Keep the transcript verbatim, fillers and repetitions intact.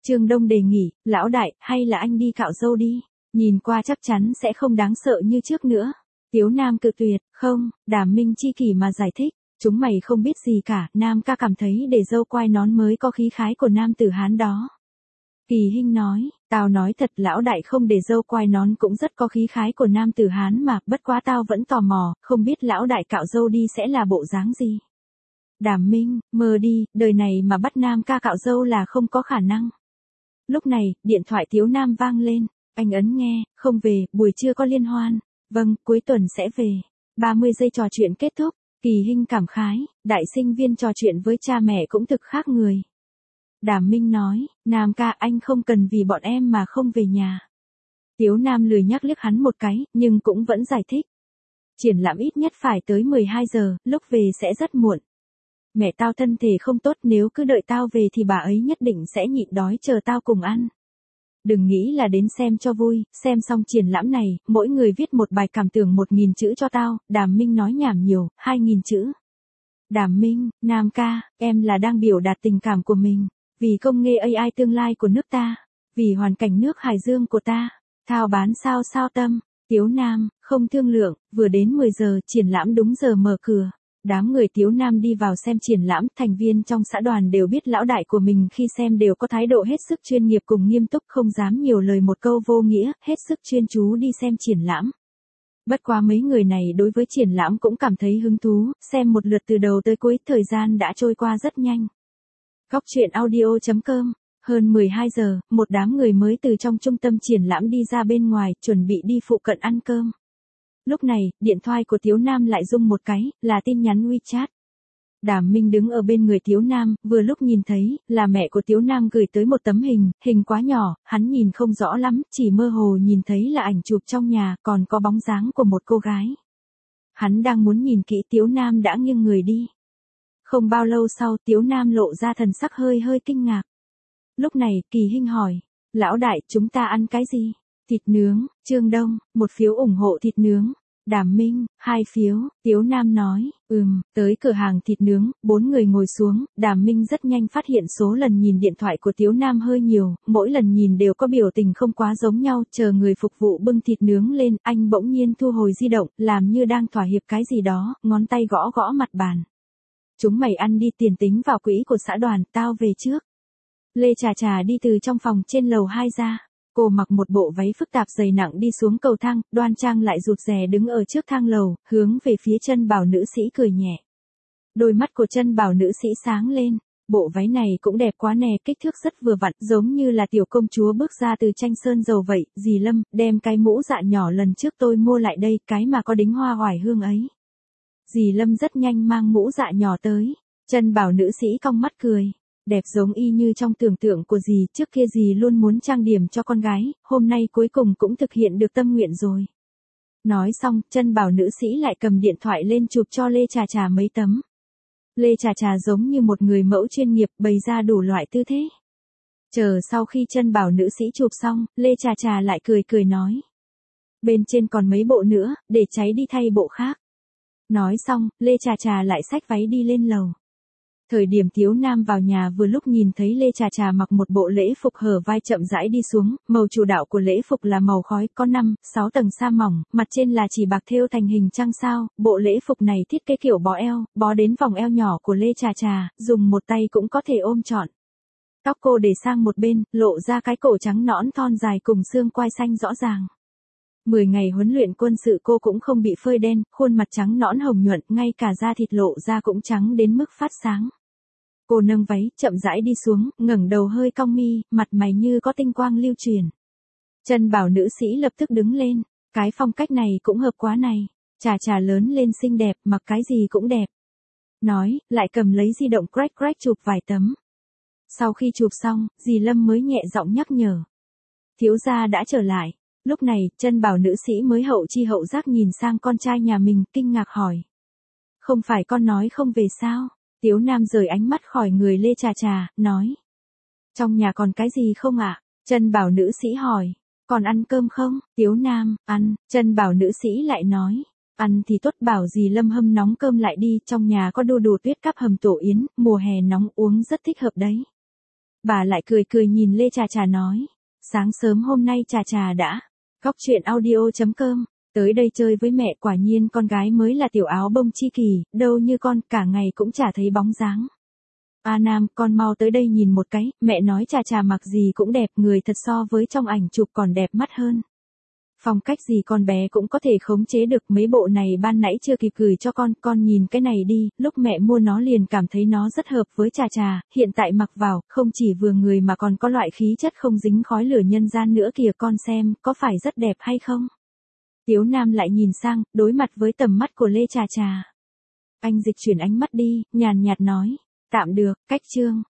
Trương Đông đề nghị, lão đại, hay là anh đi cạo râu đi, nhìn qua chắc chắn sẽ không đáng sợ như trước nữa. Tiếu Nam cự tuyệt, không, Đàm Minh chi kỷ mà giải thích, chúng mày không biết gì cả, Nam ca cảm thấy để râu quai nón mới có khí khái của nam tử Hán đó. Kỳ Hinh nói, tao nói thật lão đại không để râu quai nón cũng rất có khí khái của nam tử Hán mà, bất quá tao vẫn tò mò, không biết lão đại cạo râu đi sẽ là bộ dáng gì. Đàm Minh, mơ đi, đời này mà bắt Nam ca cạo râu là không có khả năng. Lúc này, điện thoại Tiếu Nam vang lên, anh ấn nghe, không về, buổi trưa có liên hoan, vâng, cuối tuần sẽ về. ba mươi giây trò chuyện kết thúc, Kỳ Hinh cảm khái, đại sinh viên trò chuyện với cha mẹ cũng thực khác người. Đàm Minh nói, Nam ca anh không cần vì bọn em mà không về nhà. Tiếu Nam lười nhắc liếc hắn một cái, nhưng cũng vẫn giải thích. Triển lãm ít nhất phải tới mười hai giờ, lúc về sẽ rất muộn. Mẹ tao thân thể không tốt, nếu cứ đợi tao về thì bà ấy nhất định sẽ nhịn đói chờ tao cùng ăn. Đừng nghĩ là đến xem cho vui, xem xong triển lãm này, mỗi người viết một bài cảm tưởng một nghìn chữ cho tao, Đàm Minh nói nhảm nhiều, hai nghìn chữ. Đàm Minh, Nam ca, em là đang biểu đạt tình cảm của mình, vì công nghệ a i tương lai của nước ta, vì hoàn cảnh nước Hải Dương của ta, thao bán sao sao tâm, Tiếu Nam, không thương lượng, vừa đến mười giờ, triển lãm đúng giờ mở cửa. Đám người Tiếu Nam đi vào xem triển lãm, thành viên trong xã đoàn đều biết lão đại của mình khi xem đều có thái độ hết sức chuyên nghiệp cùng nghiêm túc, không dám nhiều lời một câu vô nghĩa, hết sức chuyên chú đi xem triển lãm. Bất quá mấy người này đối với triển lãm cũng cảm thấy hứng thú, xem một lượt từ đầu tới cuối, thời gian đã trôi qua rất nhanh. Góc truyện audio chấm com, hơn mười hai giờ, một đám người mới từ trong trung tâm triển lãm đi ra bên ngoài, chuẩn bị đi phụ cận ăn cơm. Lúc này, điện thoại của Tiếu Nam lại rung một cái, là tin nhắn WeChat. Đàm Minh đứng ở bên người Tiếu Nam, vừa lúc nhìn thấy, là mẹ của Tiếu Nam gửi tới một tấm hình, hình quá nhỏ, hắn nhìn không rõ lắm, chỉ mơ hồ nhìn thấy là ảnh chụp trong nhà, còn có bóng dáng của một cô gái. Hắn đang muốn nhìn kỹ, Tiếu Nam đã nghiêng người đi. Không bao lâu sau, Tiếu Nam lộ ra thần sắc hơi hơi kinh ngạc. Lúc này, Kỳ Hinh hỏi, lão đại, chúng ta ăn cái gì? Thịt nướng, Trương Đông, một phiếu ủng hộ thịt nướng. Đàm Minh, hai phiếu, Tiếu Nam nói, ừm, tới cửa hàng thịt nướng, bốn người ngồi xuống, Đàm Minh rất nhanh phát hiện số lần nhìn điện thoại của Tiếu Nam hơi nhiều, mỗi lần nhìn đều có biểu tình không quá giống nhau, chờ người phục vụ bưng thịt nướng lên, anh bỗng nhiên thu hồi di động, làm như đang thỏa hiệp cái gì đó, ngón tay gõ gõ mặt bàn. Chúng mày ăn đi, tiền tính vào quỹ của xã đoàn, tao về trước. Lê Trà Trà đi từ trong phòng trên lầu hai ra. Cô mặc một bộ váy phức tạp dày nặng đi xuống cầu thang, đoan trang lại rụt rè đứng ở trước thang lầu, hướng về phía chân bảo nữ sĩ cười nhẹ. Đôi mắt của chân bảo nữ sĩ sáng lên, bộ váy này cũng đẹp quá nè, kích thước rất vừa vặn, giống như là tiểu công chúa bước ra từ tranh sơn dầu vậy. Dì Lâm, đem cái mũ dạ nhỏ lần trước tôi mua lại đây, cái mà có đính hoa oải hương ấy. Dì Lâm rất nhanh mang mũ dạ nhỏ tới, chân bảo nữ sĩ cong mắt cười. Đẹp giống y như trong tưởng tượng của dì, trước kia dì luôn muốn trang điểm cho con gái, hôm nay cuối cùng cũng thực hiện được tâm nguyện rồi. Nói xong, chân bảo nữ sĩ lại cầm điện thoại lên chụp cho Lê Trà Trà mấy tấm. Lê Trà Trà giống như một người mẫu chuyên nghiệp, bày ra đủ loại tư thế. Chờ sau khi chân bảo nữ sĩ chụp xong, Lê Trà Trà lại cười cười nói. Bên trên còn mấy bộ nữa, để cháy đi thay bộ khác. Nói xong, Lê Trà Trà lại xách váy đi lên lầu. Thời điểm Tiếu Nam vào nhà vừa lúc nhìn thấy Lê Trà Trà mặc một bộ lễ phục hở vai chậm rãi đi xuống, màu chủ đạo của lễ phục là màu khói, có năm, sáu tầng sa mỏng, mặt trên là chỉ bạc thêu thành hình trăng sao, bộ lễ phục này thiết kế kiểu bó eo, bó đến vòng eo nhỏ của Lê Trà Trà, dùng một tay cũng có thể ôm trọn. Tóc cô để sang một bên, lộ ra cái cổ trắng nõn thon dài cùng xương quai xanh rõ ràng. Mười ngày huấn luyện quân sự cô cũng không bị phơi đen, khuôn mặt trắng nõn hồng nhuận, ngay cả da thịt lộ ra cũng trắng đến mức phát sáng. Cô nâng váy, chậm rãi đi xuống, ngẩng đầu hơi cong mi, mặt mày như có tinh quang lưu truyền. Chân bảo nữ sĩ lập tức đứng lên, cái phong cách này cũng hợp quá này, Trà Trà lớn lên xinh đẹp, mặc cái gì cũng đẹp. Nói, lại cầm lấy di động crack crack chụp vài tấm. Sau khi chụp xong, dì Lâm mới nhẹ giọng nhắc nhở. Thiếu gia đã trở lại. Lúc này, chân bảo nữ sĩ mới hậu chi hậu giác nhìn sang con trai nhà mình, kinh ngạc hỏi. Không phải con nói không về sao? Tiếu Nam rời ánh mắt khỏi người Lê Trà Trà, nói. Trong nhà còn cái gì không ạ? À? Chân bảo nữ sĩ hỏi. Còn ăn cơm không? Tiếu Nam, ăn. Chân bảo nữ sĩ lại nói. Ăn thì tốt, bảo dì Lâm hâm nóng cơm lại đi, trong nhà có đu đủ tuyết cắp hầm tổ yến, mùa hè nóng uống rất thích hợp đấy. Bà lại cười cười nhìn Lê Trà Trà nói. Sáng sớm hôm nay Trà Trà đã. Cóc truyện audio.com. Tới đây chơi với mẹ, quả nhiên con gái mới là tiểu áo bông chi kỷ, đâu như con cả ngày cũng chả thấy bóng dáng. A Nam, con mau tới đây nhìn một cái, mẹ nói Trà Trà mặc gì cũng đẹp, người thật so với trong ảnh chụp còn đẹp mắt hơn. Phong cách gì con bé cũng có thể khống chế được, mấy bộ này ban nãy chưa kịp gửi cho con, con nhìn cái này đi, lúc mẹ mua nó liền cảm thấy nó rất hợp với Trà Trà, hiện tại mặc vào, không chỉ vừa người mà còn có loại khí chất không dính khói lửa nhân gian nữa kìa, con xem, có phải rất đẹp hay không? Tiếu Nam lại nhìn sang, đối mặt với tầm mắt của Lê Trà Trà. Anh dịch chuyển ánh mắt đi, nhàn nhạt nói, tạm được, cách chương.